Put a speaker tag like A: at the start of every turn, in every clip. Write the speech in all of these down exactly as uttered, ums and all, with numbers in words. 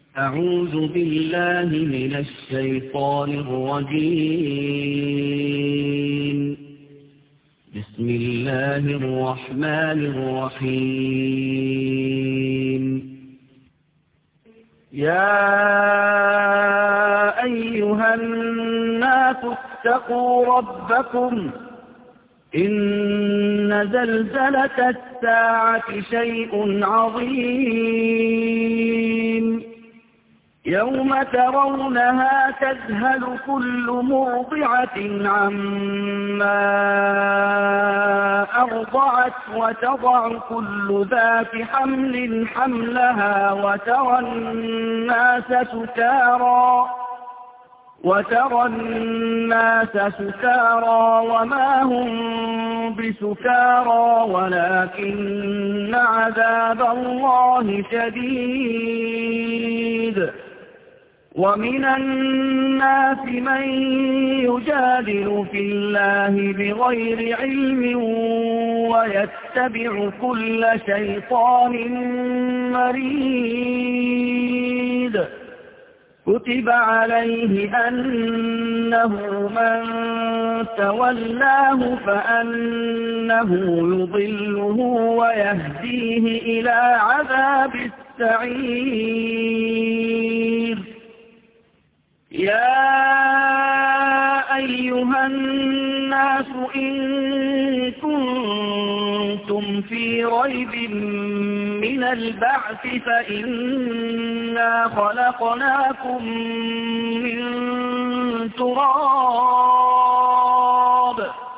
A: أعوذ بالله من الشيطان الرجيم. بسم الله الرحمن الرحيم. يا أيها الناس اتقوا ربكم إن زلزلة الساعة شيء عظيم يوم ترونها تذهل كل مرضعة عما أرضعت وتضع كل ذات حمل حملها وترى الناس سكارى وترى الناس سكارى وما هم بسكارى ولكن عذاب الله شديد. ومن الناس من يجادل في الله بغير علم ويتبع كل شيطان مريد. كتب عليه أنه من تولاه فأنه يضله ويهديه إلى عذاب السعير. يا أيها الناس إن كنتم في ريب من البعث فإنا خلقناكم من تراب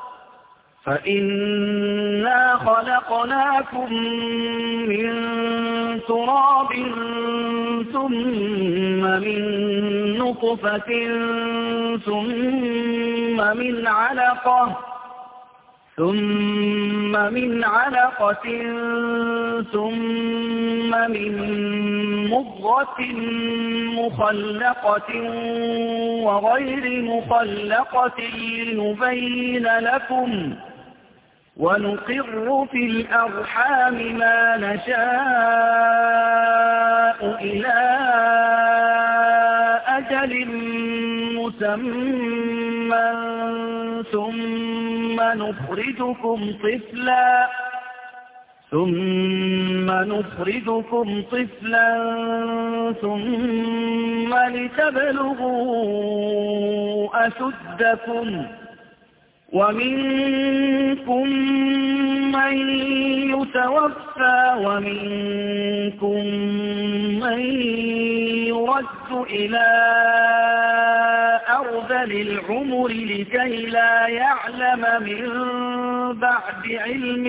A: فإنا خلقناكم من تراب ثم من نطفة ثم من علقة ثم من علقة ثم من مضغة مخلقة وغير مخلقة لنبين لكم ونقر في الأرحام ما نشاء إلى أجل مسمى ثم نخرجكم طفلا ثم نخرجكم طفلا ثم لتبلغوا أشدكم ومنكم من يتوفى ومنكم من يرد إلى أرذل العمر لكي لا يعلم من بعد علم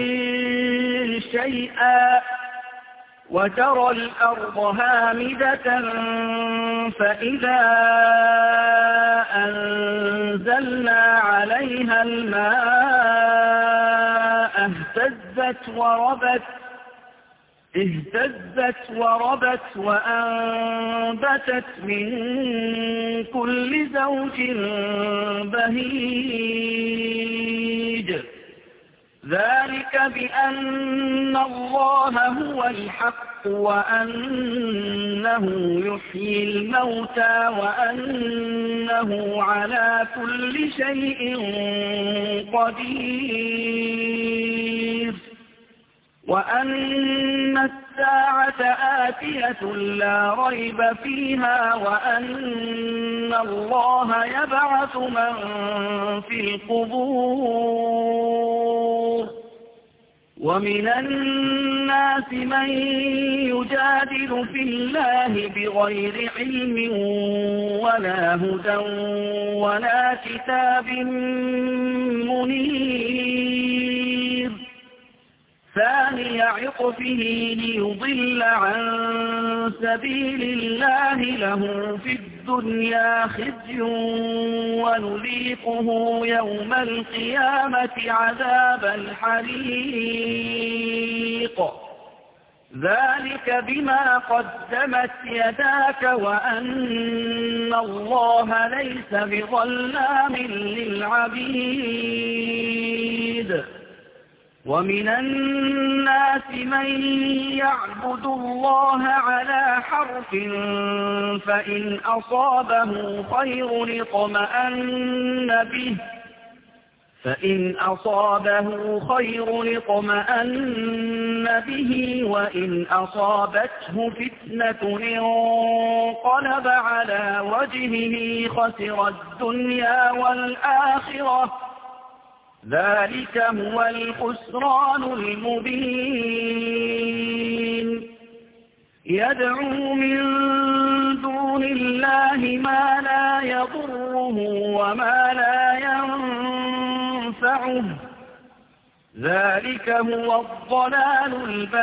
A: شيئا وترى الأرض هامدة فإذا أنزلنا عليها الماء اهتزت وربت اهتزت وربت وأنبتت من كل زوج بهيج. ذلك بأن الله هو الحق وأنه يحيي الموتى وأنه على كل شيء قدير وأن الساعة آتية لا ريب فيها وأن الله يبعث من في القبور. ومن الناس من يجادل في الله بغير علم ولا هدى ولا كتاب منير. ثاني عطفه ليضل عن سبيل الله له في الدنيا خزي ونذيقه يوم القيامة عذاب الحريق. ذلك بما قدمت يداك وأن الله ليس بظلام للعبيد. ومن الناس من يعبد الله على حرف فإن أصابه خير اطمأن به فإن أصابه خير اطمأن به وإن أصابته فتنة انقلب على وجهه خسر الدنيا والآخرة ذلك هو الخسران المبين يدعو من دون الله ما لا يضره وما لا ينفعه ذلك هو الضلال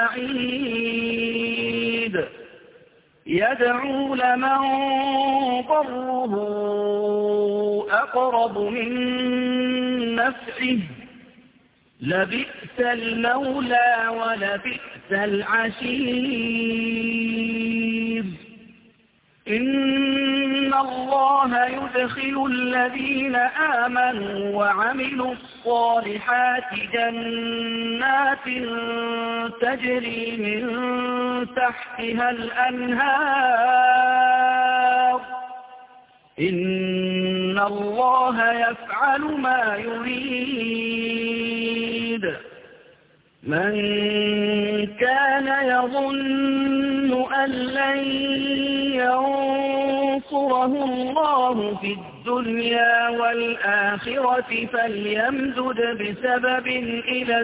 A: البعيد يدعو لمن ضره أقرب من نفعه لبئس المولى ولبئس العشير إن الله يدخل الذين آمنوا وعملوا الصالحات جنات تجري من تحتها الأنهار إن الله يفعل ما يريد من كان يظن أن لن ينصره الله في الدنيا والآخرة فليمدد بسبب إلى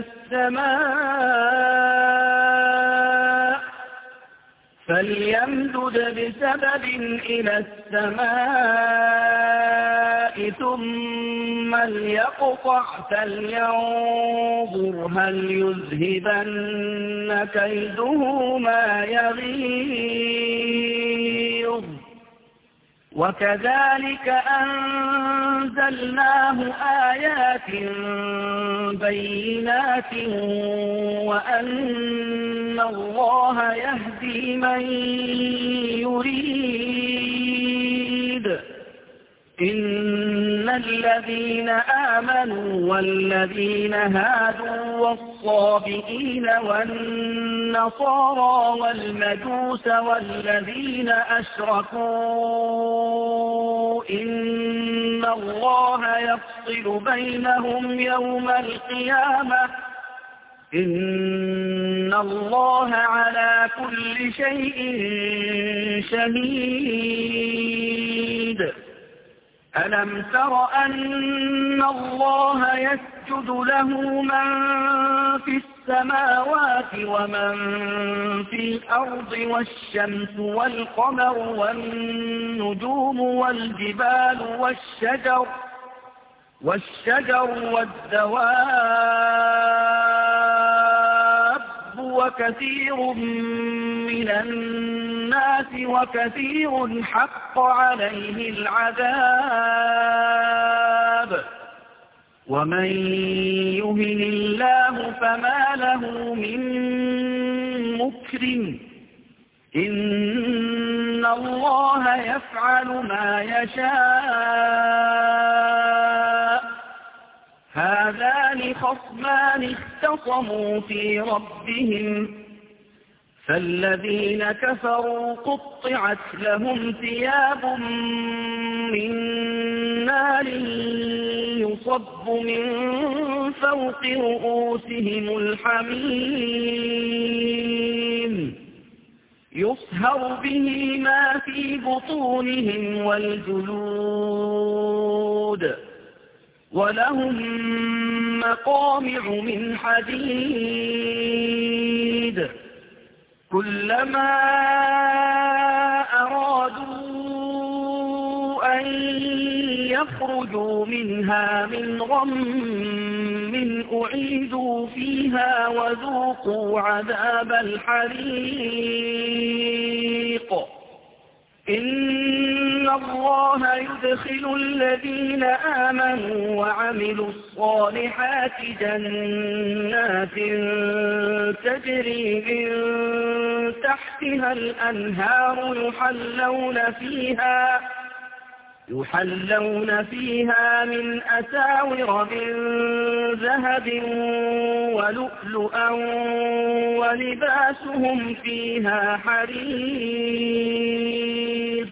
A: السماء فليمدد بسبب إلى السماء ثم ليقطع فلينظر هل يذهبن كيده ما يغيظ وكذلك أنزلناه آيات بينات وأن الله يهدي من يريد إن الذين آمنوا والذين هادوا والصابئين والنصارى والمجوس والذين أشركوا إن الله يفصل بينهم يوم القيامة إن الله على كل شيء شهيد ألم تر أن الله يسجد له من في السماوات ومن في الأرض والشمس والقمر والنجوم والجبال والشجر والشجر والدواب وكثير من الناس وكثير حق عليه العذاب ومن يهن الله فما له من مكرم إن الله يفعل ما يشاء هذان خصمان اختصموا في ربهم فالذين كفروا قطعت لهم ثياب من نار يصب من فوق رؤوسهم الحميم يصهر به ما في بطونهم والجلود ولهم مقامع من حديد كلما أرادوا أن يخرجوا منها من غم أعيدوا فيها وذوقوا عذاب الحريق إن الله يدخل الذين آمنوا وعملوا الصالحات جنات تجري من تحتها الأنهار يحلون فيها يحلون فيها من أساور من ذهب ولؤلؤا ولباسهم فيها حرير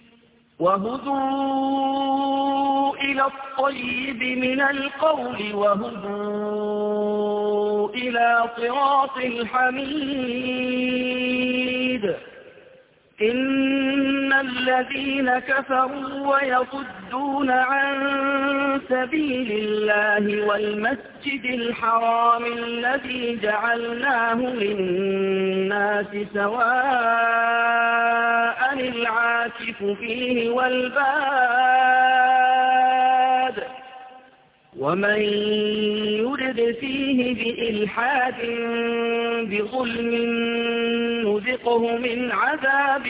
A: وهدوا إلى الطيب من القول وهدوا إلى صراط الحميد إن الذين كفروا ويصدون عن سبيل الله والمسجد الحرام الذي جعلناه للناس سواء العاكف فيه والباد ومن يرد فيه بإلحاد بظلم نذقه من عذاب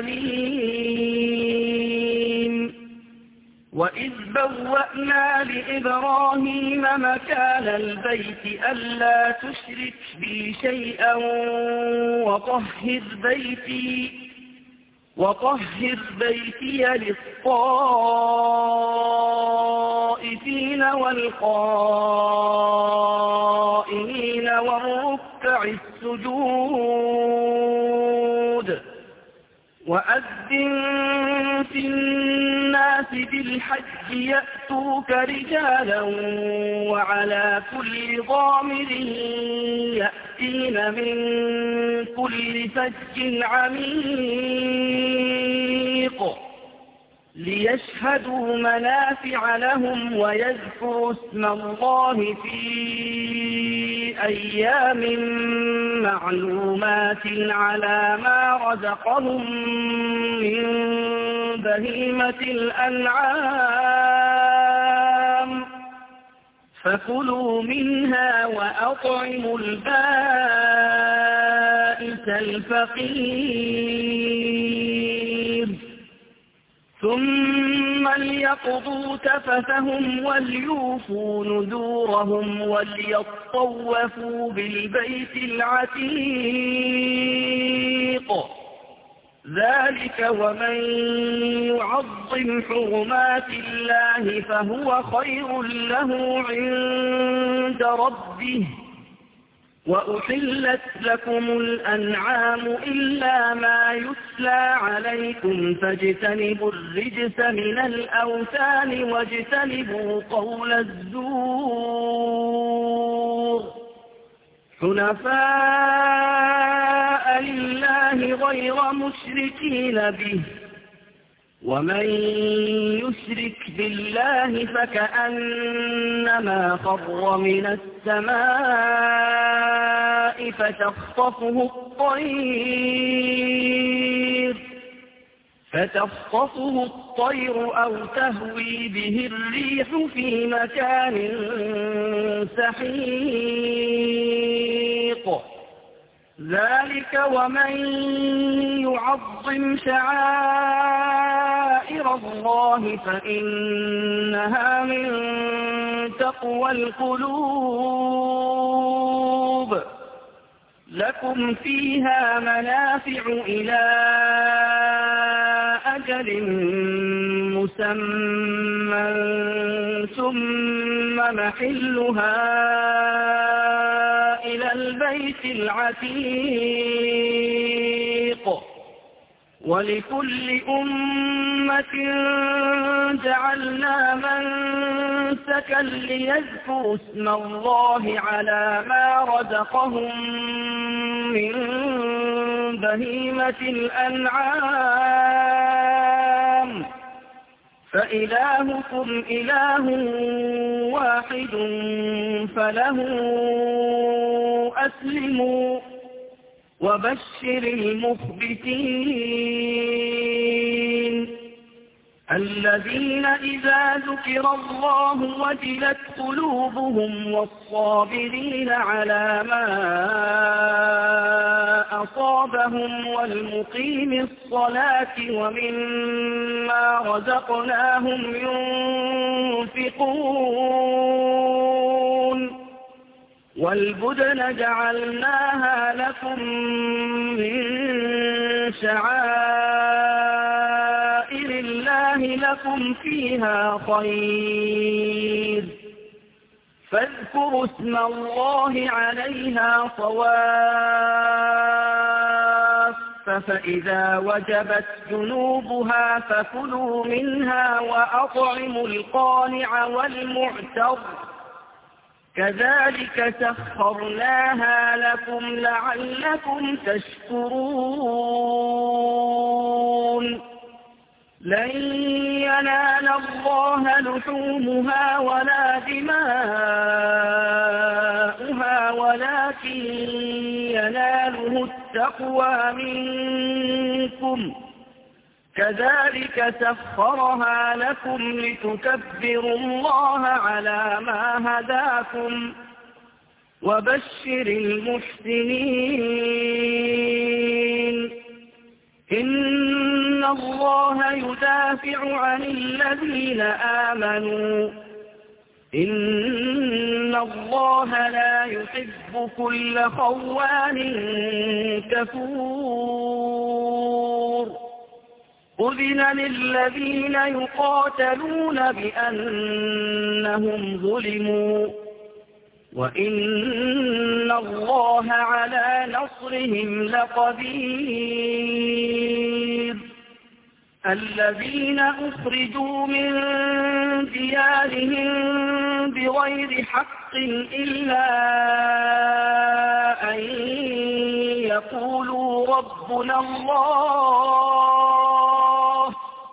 A: أليم وإذ بوأنا لإبراهيم مكان البيت ألا تشرك بي شيئا وطهر بيتي وطهر بيتي للطائفين والقائمين والركع السجود وأذن في الناس بالحج يأتوك رجالا وعلى كل ضامر يأتين من كل فج عميق ليشهدوا منافع لهم ويذكروا اسم الله في أيام معلومات على ما رزقهم من بهيمة الأنعام فكلوا منها وأطعموا البائس الفقير ثم ليقضوا تفثهم وليوفوا نذورهم وليطوفوا بالبيت العتيق ذلك ومن يعظم حرمات الله فهو خير له عند ربه وأحلت لكم الأنعام إلا ما يتلى عليكم فاجتنبوا الرجس من الأوثان واجتنبوا قول الزور حنفاء لله غير مشركين به ومن يشرك بالله فكأنما خر من السماء فتخطفه الطير فتخطفه الطير أو تهوي به الريح في مكان سحيق ذلك ومن يعظم شعائر الله فإنها من تقوى القلوب لكم فيها منافع إلى أجل مسمى ثم محلها إلى البيت العتيق ولكل أمة جعلنا منسكا ليذكروا اسم الله على ما رزقهم من بهيمة الأنعام فإلهكم إله واحد فله أسلموا وبشر المخبتين الذين إذا ذكر الله وجلت قلوبهم والصابرين على ما أصابهم والمقيم الصلاة ومما رزقناهم ينفقون والبدن جعلناها لكم من شعائر الله لكم فيها خير فاذكروا اسم الله عليها صواف فإذا وجبت جنوبها فكلوا منها وأطعموا القانع والمعتر كذلك سخرناها لكم لعلكم تشكرون لن ينال الله لحومها ولا دماؤها ولكن يناله التقوى منكم كذلك سخرها لكم لتكبروا الله على ما هداكم وبشر المحسنين إن الله يدافع عن الذين آمنوا إن الله لا يحب كل خوان كفور أذن للذين يقاتلون بأنهم ظلموا وإن الله على نصرهم لقدير الذين أخرجوا من ديارهم بغير حق إلا أن يقولوا ربنا الله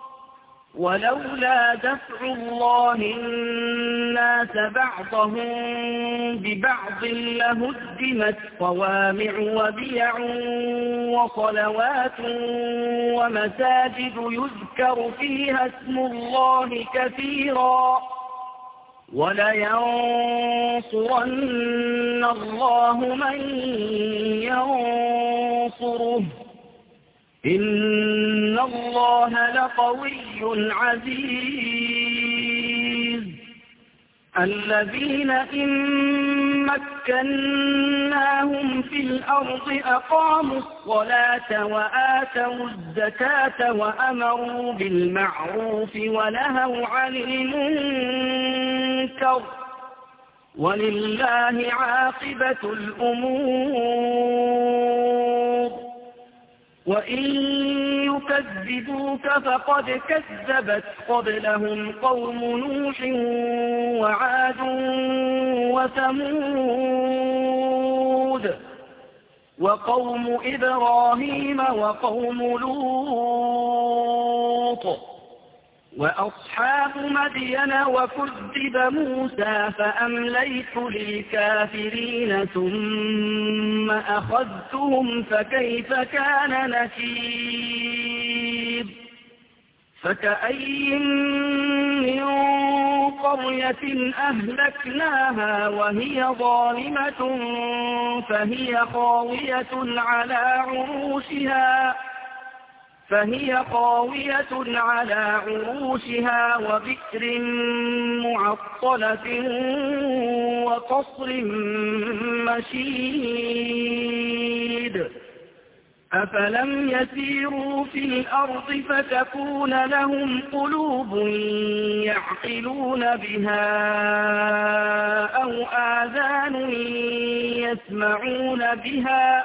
A: ولولا دفع الله الناس بعضهم ببعض لهدمت صوامع وبيع وصلوات ومساجد يذكر فيها اسم الله كثيرا ولينصرن الله من ينصره إن الله لقوي عزيز الذين إن مكناهم في الأرض أقاموا الصلاة وآتوا الزكاة وأمروا بالمعروف ونهوا عن المنكر ولله عاقبة الأمور وإن يكذبوك فقد كذبت قبلهم قوم نوح وعاد وثمود وقوم إبراهيم وقوم لوط وأصحاب مدين وكذب موسى فأمليت للكافرين ثم أخذتهم فكيف كان نكير فكأي من قرية أهلكناها وهي ظالمة فهي خاوية على عروشها فهي خاوية على عروشها وبئر معطلة وقصر مشيد أفلم يسيروا في الأرض فتكون لهم قلوب يعقلون بها أو آذان يسمعون بها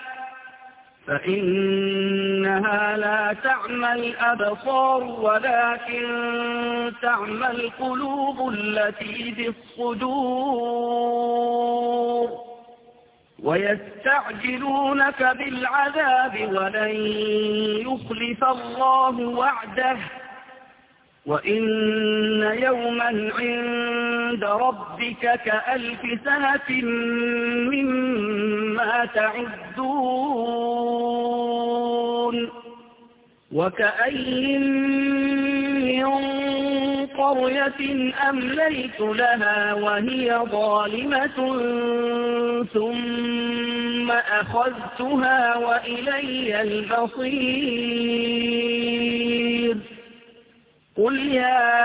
A: فإنها لا تعمى الأبصار ولكن تعمى القلوب التي في الصدور ويستعجلونك بالعذاب ولن يخلف الله وعده وإن يوما عند ربك كألف سنة مما تعدون وكأي من قرية أمليت لها وهي ظالمة ثم أخذتها وإلي المصير قل يا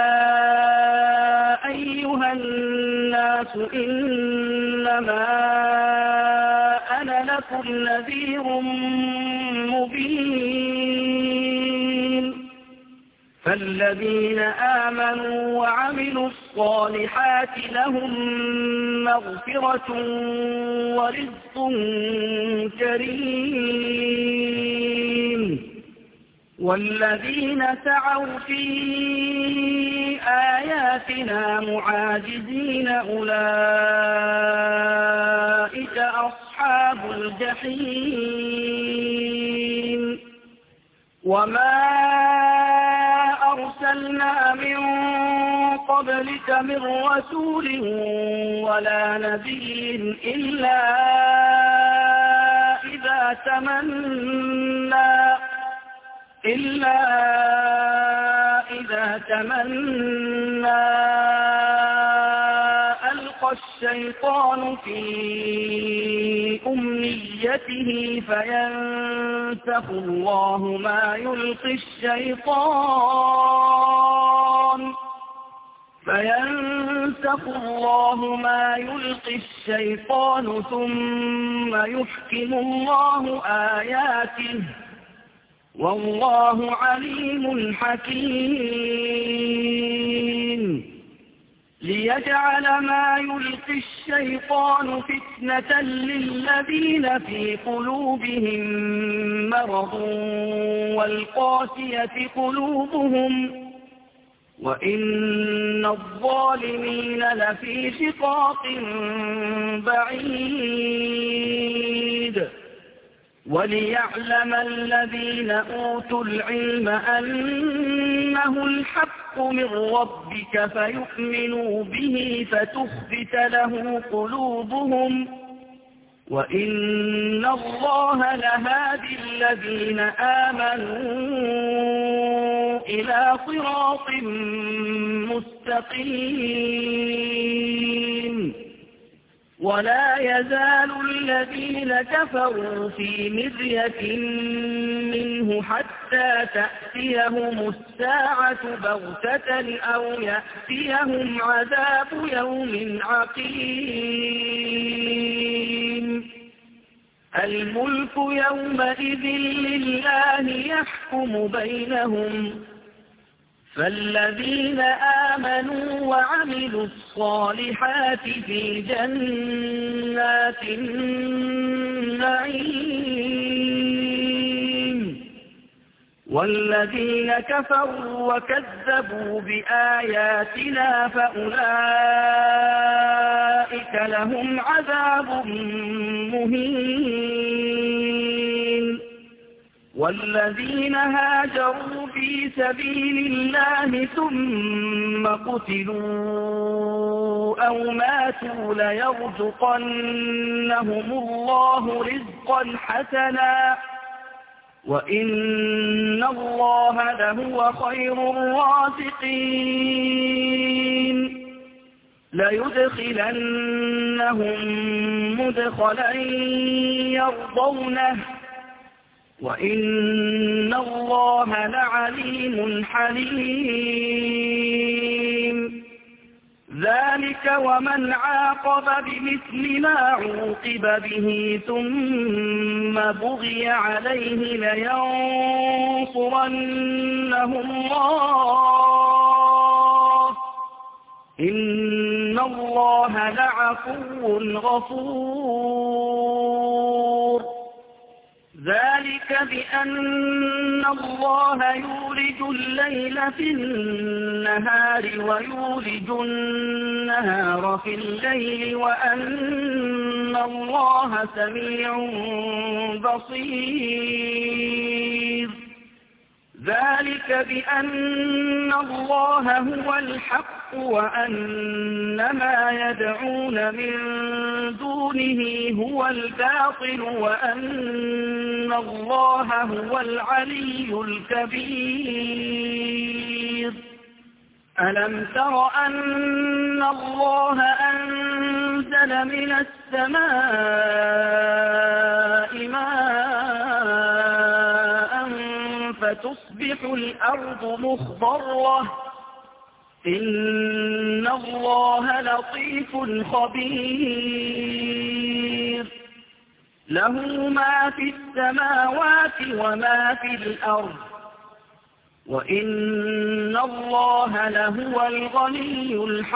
A: أيها الناس إنما أنا لكم نذير مبين فالذين آمنوا وعملوا الصالحات لهم مغفرة ورزق كريم والذين سعوا في آياتنا معاجزين أولئك أصحاب الجحيم وما أرسلنا من قبلك من رسول ولا نبي إلا إذا تمنى إلا إذا تمنى ألقى الشيطان في أمنيته فينسخ الله ما يلقي الشيطان فينسخ الله ما يلقي الشيطان ثم يحكم الله آياته والله عليم حكيم ليجعل ما يلقي الشيطان فتنة للذين في قلوبهم مرض والقاسية قلوبهم وإن الظالمين لفي شقاق بعيد وليعلم الذين أوتوا العلم أنه الحق من ربك فيؤمنوا به فتخبت له قلوبهم وإن الله لهادي الذين آمنوا إلى صراط مستقيم ولا يزال الذين كفروا في مرية منه حتى تأتيهم الساعة بغتة أو يأتيهم عذاب يوم عقيم الملك يومئذ لله يحكم بينهم فالذين آمنوا وعملوا الصالحات في جنات النعيم والذين كفروا وكذبوا بآياتنا فأولئك لهم عذاب مهين والذين هاجروا في سبيل الله ثم قتلوا أو ماتوا ليرزقنهم الله رزقا حسنا وإن الله لهو خير الرازقين ليدخلنهم مدخلا يرضونه وإن الله لعليم حليم ذلك ومن عاقب بمثل ما عوقب به ثم بغي عليه لينصرنه الله إن الله لعفو غفور ذلك بأن الله يولج الليل في النهار ويولج النهار في الليل وأن الله سميع بصير ذلك بأن الله هو الحق وأن ما يدعون من دونه هو الباطل وأن الله هو العلي الكبير ألم تر أن الله أنزل من السماء ماء فتصبح الأرض مخضرة إن الله لطيف خبير له ما في السماوات وما في الأرض وإن الله لهو الغني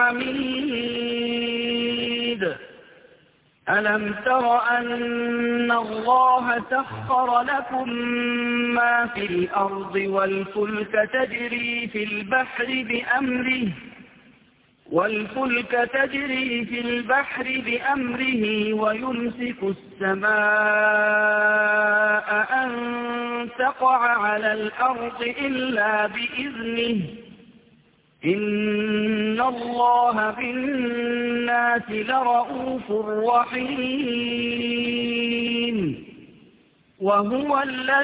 A: الحميد. ألم تر أن الله سخر لكم ما في الأرض والفلك تجري في البحر بأمره والفلك تجري في البحر بأمره ويمسك السماء أن تقع على الأرض إلا بإذنه إن الله بالناس لرءوف رحيم. وهو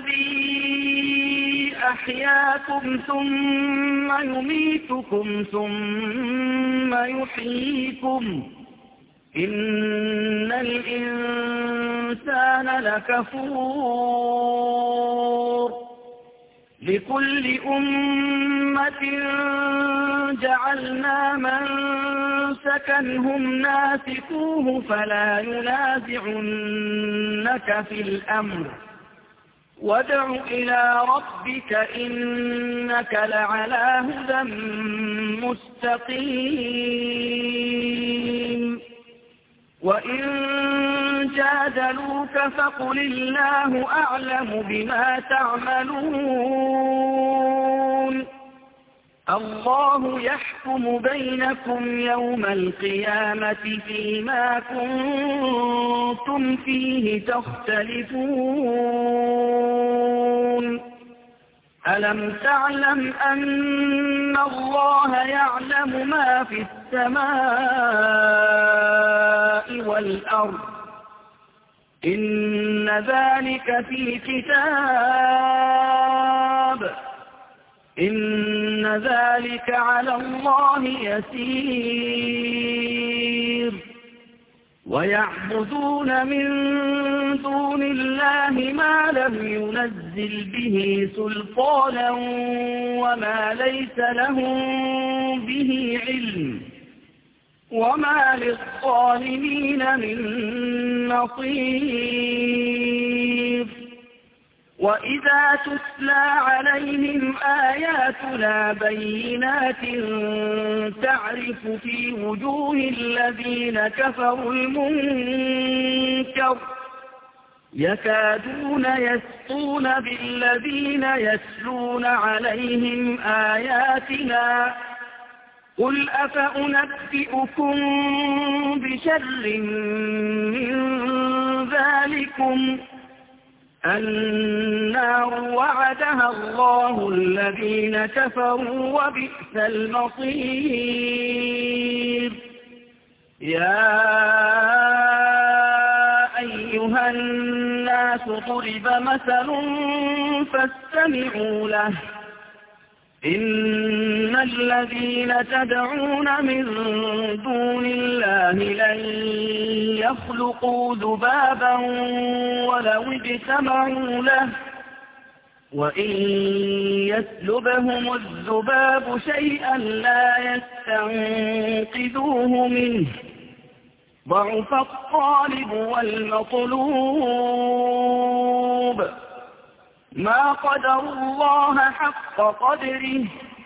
A: الذي أحياكم ثم يميتكم ثم يحييكم إن الإنسان لكفور. لكل أمة جعلنا منسكا هم ناسكوه فلا ينازعنك في الأمر وادع إلى ربك إنك لعلى هدى مستقيم. وإن جادلوك فقل الله أعلم بما تعملون الله يحكم بينكم يوم القيامة فيما كنتم فيه تختلفون. ألم تعلم أن الله يعلم ما في السماء والأرض إن ذلك في كتاب إن ذلك على الله يسير. ويعبدون من دون الله ما لم ينزل به سلطانا وما ليس لهم به علم وما للظالمين من نصير. وإذا تتلى عليهم آياتنا بينات تعرف في وجوه الذين كفروا المنكر يكادون يسطون بالذين يتلون عليهم آياتنا قل أفأنبئكم بشر من ذلكم النار وعدها الله الذين كفروا وبئس المصير. يا أيها الناس ضرب مثل فاستمعوا له إن الذين تدعون من دون الله لن يخلقوا ذبابا ولو اجتمعوا له وإن يسلبهم الذباب شيئا لا يستنقذوه منه ضعف الطالب والمطلوب ما قدروا الله حق قدره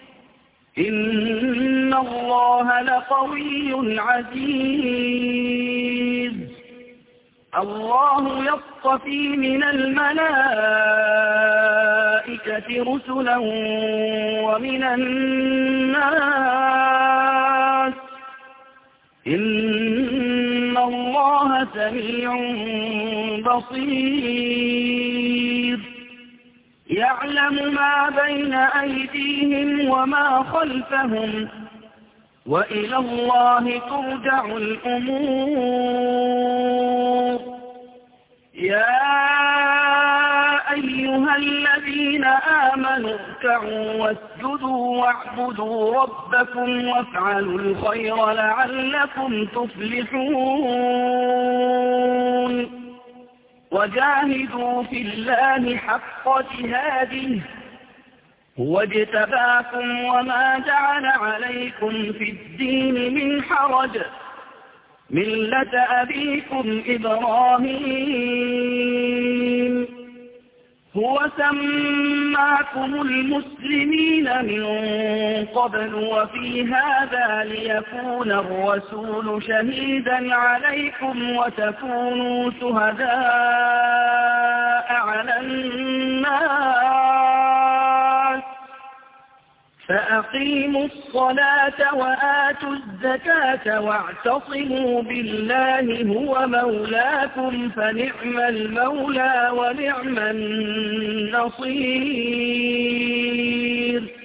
A: إن الله لقوي عزيز. الله يصطفي من الملائكة رسلا ومن الناس إن الله سميع بصير. يعلم ما بين أيديهم وما خلفهم وإلى الله ترجع الأمور. يا أيها الذين آمنوا اركعوا واسجدوا واعبدوا ربكم وافعلوا الخير لعلكم تفلحون. وجاهدوا في الله حق جهاده هو اجتباكم وما جعل عليكم في الدين من حرج ملة أبيكم إبراهيم هو سماكم المسلمين من قبل وفي هذا ليكون الرسول شهيدا عليكم وتكونوا شهداء على الناس فأقيموا الصلاة وآتوا الزكاة واعتصموا بالله هو مولاكم فنعم المولى ونعم النصير.